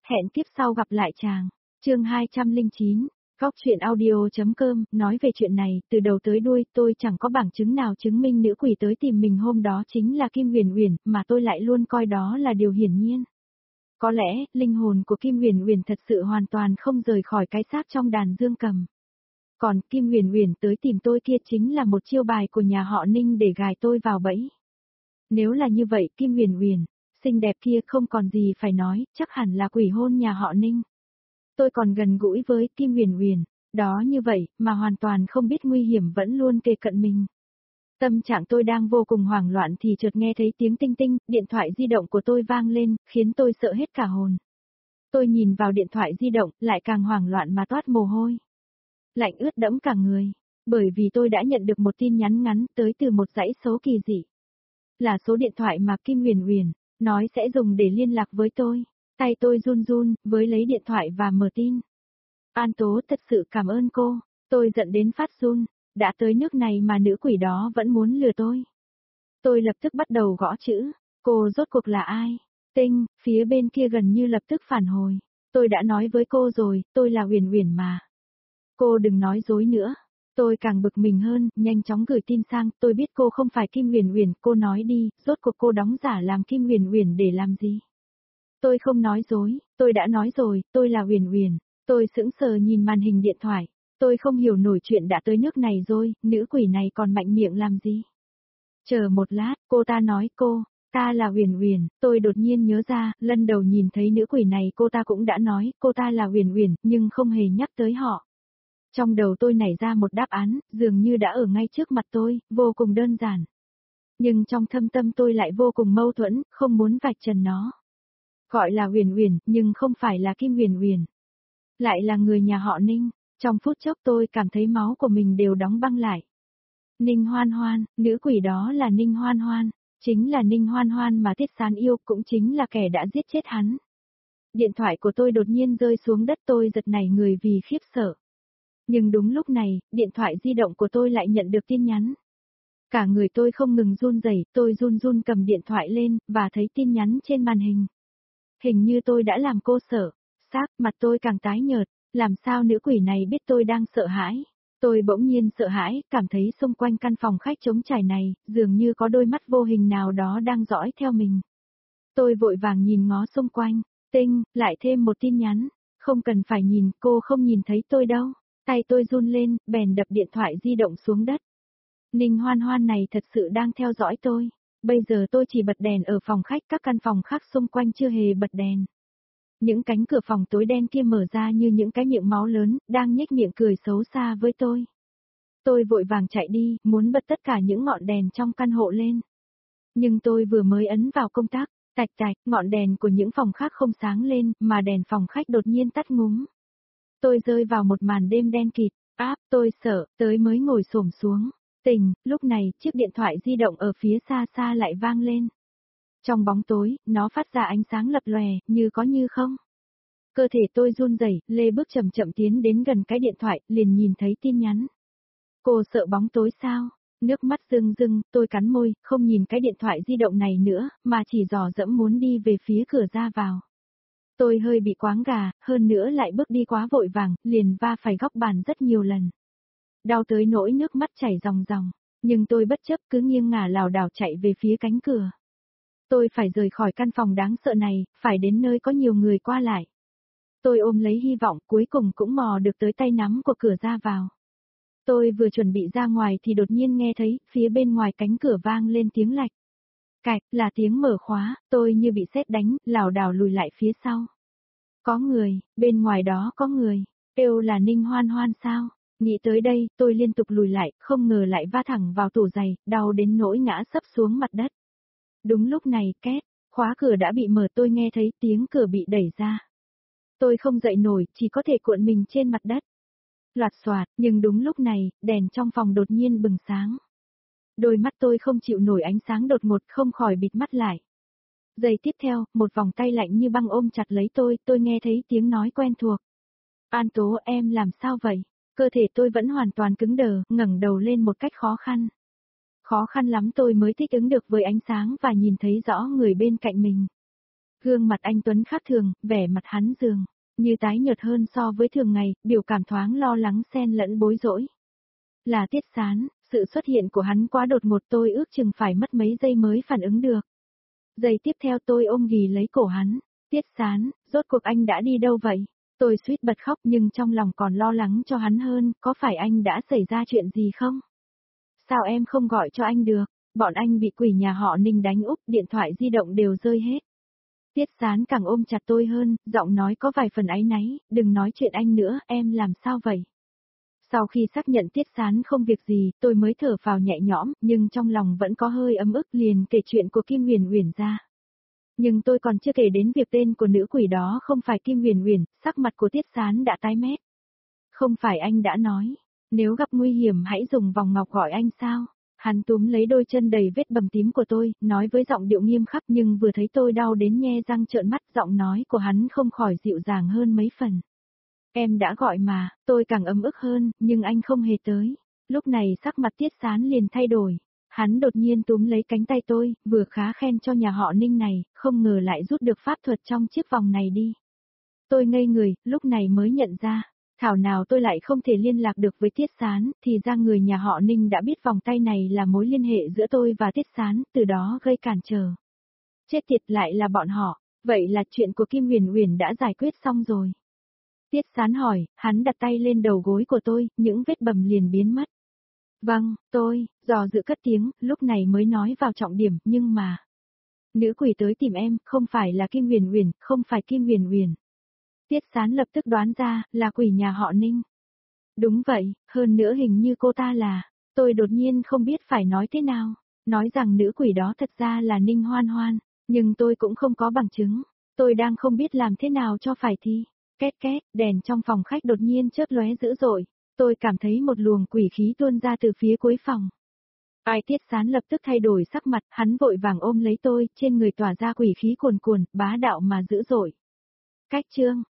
Hẹn tiếp sau gặp lại chàng. Chương 209. Góc truyện audio.com, nói về chuyện này, từ đầu tới đuôi, tôi chẳng có bằng chứng nào chứng minh nữ quỷ tới tìm mình hôm đó chính là Kim Huyền Uyển, mà tôi lại luôn coi đó là điều hiển nhiên. Có lẽ, linh hồn của Kim Huyền Uyển thật sự hoàn toàn không rời khỏi cái xác trong đàn dương cầm. Còn Kim Huyền Uyển tới tìm tôi kia chính là một chiêu bài của nhà họ Ninh để gài tôi vào bẫy. Nếu là như vậy, Kim Huyền Uyển, xinh đẹp kia không còn gì phải nói, chắc hẳn là quỷ hôn nhà họ Ninh. Tôi còn gần gũi với Kim Huyền Uyển, đó như vậy, mà hoàn toàn không biết nguy hiểm vẫn luôn kề cận mình. Tâm trạng tôi đang vô cùng hoảng loạn thì chợt nghe thấy tiếng tinh tinh, điện thoại di động của tôi vang lên, khiến tôi sợ hết cả hồn. Tôi nhìn vào điện thoại di động, lại càng hoảng loạn mà toát mồ hôi. Lạnh ướt đẫm cả người, bởi vì tôi đã nhận được một tin nhắn ngắn tới từ một dãy số kỳ dị. Là số điện thoại mà Kim Huyền Uyển nói sẽ dùng để liên lạc với tôi. Tay tôi run run, với lấy điện thoại và mở tin. An Tố, thật sự cảm ơn cô. Tôi giận đến phát run, đã tới nước này mà nữ quỷ đó vẫn muốn lừa tôi. Tôi lập tức bắt đầu gõ chữ, cô rốt cuộc là ai? Tinh, phía bên kia gần như lập tức phản hồi. Tôi đã nói với cô rồi, tôi là Huyền Uyển mà. Cô đừng nói dối nữa. Tôi càng bực mình hơn, nhanh chóng gửi tin sang, tôi biết cô không phải Kim Huyền Uyển, cô nói đi, rốt cuộc cô đóng giả làm Kim Huyền Uyển để làm gì? Tôi không nói dối, tôi đã nói rồi, tôi là Huyền Uyển. Tôi sững sờ nhìn màn hình điện thoại, tôi không hiểu nổi chuyện đã tới nước này rồi, nữ quỷ này còn mạnh miệng làm gì? Chờ một lát, cô ta nói ta là Huyền Uyển, tôi đột nhiên nhớ ra, lần đầu nhìn thấy nữ quỷ này cô ta cũng đã nói, cô ta là Huyền Uyển, nhưng không hề nhắc tới họ. Trong đầu tôi nảy ra một đáp án, dường như đã ở ngay trước mặt tôi, vô cùng đơn giản. Nhưng trong thâm tâm tôi lại vô cùng mâu thuẫn, không muốn vạch trần nó. Gọi là Huyền Uyển, nhưng không phải là Kim Huyền Uyển. Lại là người nhà họ Ninh, trong phút chốc tôi cảm thấy máu của mình đều đóng băng lại. Ninh Hoan Hoan, nữ quỷ đó là Ninh Hoan Hoan, chính là Ninh Hoan Hoan mà Tiết Sán yêu, cũng chính là kẻ đã giết chết hắn. Điện thoại của tôi đột nhiên rơi xuống đất, tôi giật nảy người vì khiếp sợ. Nhưng đúng lúc này, điện thoại di động của tôi lại nhận được tin nhắn. Cả người tôi không ngừng run rẩy, tôi run run cầm điện thoại lên, và thấy tin nhắn trên màn hình. Hình như tôi đã làm cô sợ, mặt tôi càng tái nhợt, làm sao nữ quỷ này biết tôi đang sợ hãi. Tôi bỗng nhiên sợ hãi, cảm thấy xung quanh căn phòng khách trống trải này, dường như có đôi mắt vô hình nào đó đang dõi theo mình. Tôi vội vàng nhìn ngó xung quanh, Tinh, lại thêm một tin nhắn, không cần phải nhìn, cô không nhìn thấy tôi đâu. Tay tôi run lên, bèn đập điện thoại di động xuống đất. Ninh Hoan Hoan này thật sự đang theo dõi tôi. Bây giờ tôi chỉ bật đèn ở phòng khách, các căn phòng khác xung quanh chưa hề bật đèn. Những cánh cửa phòng tối đen kia mở ra như những cái miệng máu lớn, đang nhếch miệng cười xấu xa với tôi. Tôi vội vàng chạy đi, muốn bật tất cả những ngọn đèn trong căn hộ lên. Nhưng tôi vừa mới ấn vào công tắc, tạch tạch, ngọn đèn của những phòng khác không sáng lên, mà đèn phòng khách đột nhiên tắt ngúm. Tôi rơi vào một màn đêm đen kịt, tôi sợ, tới mới ngồi xổm xuống. Tỉnh, lúc này, chiếc điện thoại di động ở phía xa xa lại vang lên. Trong bóng tối, nó phát ra ánh sáng lập lòe, như có như không. Cơ thể tôi run rẩy, lê bước chậm chậm tiến đến gần cái điện thoại, liền nhìn thấy tin nhắn. Cô sợ bóng tối sao? Nước mắt rưng rưng, tôi cắn môi, không nhìn cái điện thoại di động này nữa, mà chỉ dò dẫm muốn đi về phía cửa ra vào. Tôi hơi bị quáng gà, hơn nữa lại bước đi quá vội vàng, liền va phải góc bàn rất nhiều lần. Đau tới nỗi nước mắt chảy ròng ròng, nhưng tôi bất chấp cứ nghiêng ngả lảo đảo chạy về phía cánh cửa. Tôi phải rời khỏi căn phòng đáng sợ này, phải đến nơi có nhiều người qua lại. Tôi ôm lấy hy vọng cuối cùng cũng mò được tới tay nắm của cửa ra vào. Tôi vừa chuẩn bị ra ngoài thì đột nhiên nghe thấy, phía bên ngoài cánh cửa vang lên tiếng lạch. Cạch, là tiếng mở khóa, tôi như bị sét đánh, lảo đảo lùi lại phía sau. Có người, bên ngoài đó có người, kêu là Ninh Hoan Hoan sao? Nghĩ tới đây, tôi liên tục lùi lại, không ngờ lại va thẳng vào tủ giày, đau đến nỗi ngã sấp xuống mặt đất. Đúng lúc này, két, khóa cửa đã bị mở, tôi nghe thấy tiếng cửa bị đẩy ra. Tôi không dậy nổi, chỉ có thể cuộn mình trên mặt đất. Loạt xoạt, nhưng đúng lúc này, đèn trong phòng đột nhiên bừng sáng. Đôi mắt tôi không chịu nổi ánh sáng đột ngột, không khỏi bịt mắt lại. Giây tiếp theo, một vòng tay lạnh như băng ôm chặt lấy tôi nghe thấy tiếng nói quen thuộc. An Tố, em làm sao vậy? Cơ thể tôi vẫn hoàn toàn cứng đờ, ngẩng đầu lên một cách khó khăn. Khó khăn lắm tôi mới thích ứng được với ánh sáng và nhìn thấy rõ người bên cạnh mình. Gương mặt anh Tuấn khác thường, vẻ mặt hắn dường như tái nhợt hơn so với thường ngày, biểu cảm thoáng lo lắng xen lẫn bối rối. Là Tiết Sán, sự xuất hiện của hắn quá đột ngột, tôi ước chừng phải mất mấy giây mới phản ứng được. Giây tiếp theo tôi ôm ghì lấy cổ hắn. Tiết Sán, rốt cuộc anh đã đi đâu vậy? Tôi suýt bật khóc nhưng trong lòng còn lo lắng cho hắn hơn, có phải anh đã xảy ra chuyện gì không? Sao em không gọi cho anh được? Bọn anh bị quỷ nhà họ Ninh đánh úp, điện thoại di động đều rơi hết. Tiết Sán càng ôm chặt tôi hơn, giọng nói có vài phần áy náy, đừng nói chuyện anh nữa, em làm sao vậy? Sau khi xác nhận Tiết Sán không việc gì, tôi mới thở phào nhẹ nhõm, nhưng trong lòng vẫn có hơi ấm ức, liền kể chuyện của Kim Huyền Uyển ra. Nhưng tôi còn chưa kể đến việc tên của nữ quỷ đó không phải Kim Huyền Uyển, sắc mặt của Tiết Sán đã tái mét. Không phải anh đã nói, nếu gặp nguy hiểm hãy dùng vòng ngọc gọi anh sao? Hắn túm lấy đôi chân đầy vết bầm tím của tôi, nói với giọng điệu nghiêm khắc, nhưng vừa thấy tôi đau đến nhe răng trợn mắt, giọng nói của hắn không khỏi dịu dàng hơn mấy phần. Em đã gọi mà, tôi càng ấm ức hơn, nhưng anh không hề tới. Lúc này sắc mặt Tiết Sán liền thay đổi. Hắn đột nhiên túm lấy cánh tay tôi, vừa khá khen cho nhà họ Ninh này, không ngờ lại rút được pháp thuật trong chiếc vòng này đi. Tôi ngây người, lúc này mới nhận ra, thảo nào tôi lại không thể liên lạc được với Tiết Sán, thì ra người nhà họ Ninh đã biết vòng tay này là mối liên hệ giữa tôi và Tiết Sán, từ đó gây cản trở. Chết tiệt, lại là bọn họ, vậy là chuyện của Kim Huyền Uyển đã giải quyết xong rồi. Tiết Sán hỏi, hắn đặt tay lên đầu gối của tôi, những vết bầm liền biến mất. Vâng, tôi, dò dự cất tiếng, lúc này mới nói vào trọng điểm, nhưng mà... Nữ quỷ tới tìm em, không phải là Kim Huyền Uyển, không phải Kim Huyền Uyển. Tiết Sán lập tức đoán ra, là quỷ nhà họ Ninh. Đúng vậy, hơn nữa hình như cô ta là... Tôi đột nhiên không biết phải nói thế nào. Nói rằng nữ quỷ đó thật ra là Ninh Hoan Hoan, nhưng tôi cũng không có bằng chứng. Tôi đang không biết làm thế nào cho phải thì... Két két, đèn trong phòng khách đột nhiên chớp lóe dữ dội. Tôi cảm thấy một luồng quỷ khí tuôn ra từ phía cuối phòng. Ai Tiết Sán lập tức thay đổi sắc mặt, hắn vội vàng ôm lấy tôi, trên người tỏa ra quỷ khí cuồn cuồn, bá đạo mà dữ dội. Cách chương